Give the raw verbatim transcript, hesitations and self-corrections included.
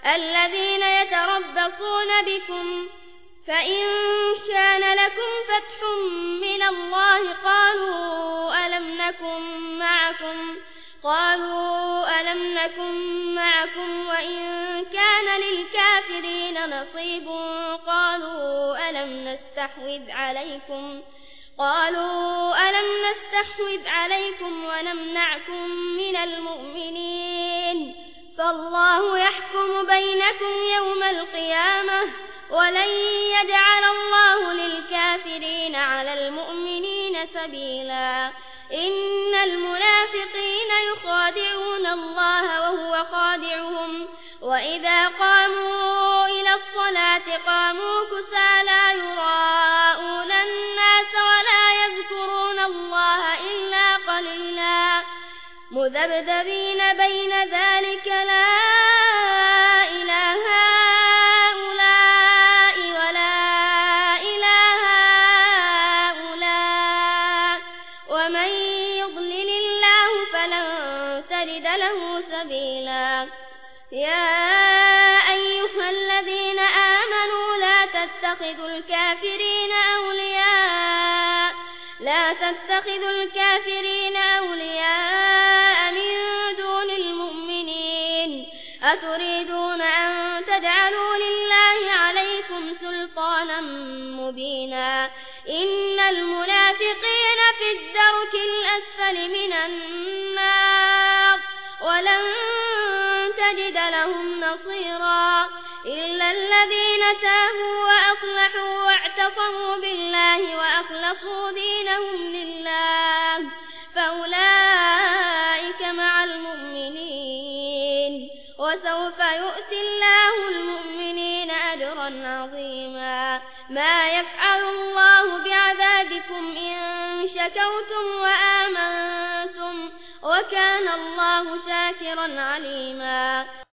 الذين يتربصون بكم فإن كان لكم فتح من الله قالوا ألم نكن معكم قالوا ألم نكن معكم وإن كان للكافرين نصيب قالوا ألم نستحوذ عليكم قالوا ألم نستحوذ عليكم ونمنعكم من المؤمنين فالله يحكم بينكم يوم القيامة ولن يجعل الله للكافرين على المؤمنين سبيلا إن المنافقين يخادعون الله وهو خادعهم وإذا قاموا إلى الصلاة قاموا كسالى يراءون الناس ولا يذكرون الله إلا قليلا مذبذبين بين ذلك لا إله هؤلاء ولا إله هؤلاء ومن يضلل الله فلن تجد له سبيلا يا أيها الذين آمنوا لا تتخذوا الكافرين أولياء لا تتخذوا الكافرين أولياء من دون المؤمنين أتريدون أن تجعلوا لله عليكم سلطانا مبينا إن المنافقين في الدرك الأسفل من النار ولن تجد لهم نصيرا إلا الذين تابوا وأصلحوا واعتصموا بالله وأخلصوا دينهم لله فأولئك مع المؤمنين وسوف يؤتي الله المؤمنين أجرا عظيما ما يفعل الله بعذابكم إن شكرتم وآمنتم وكان الله شاكرا عليما.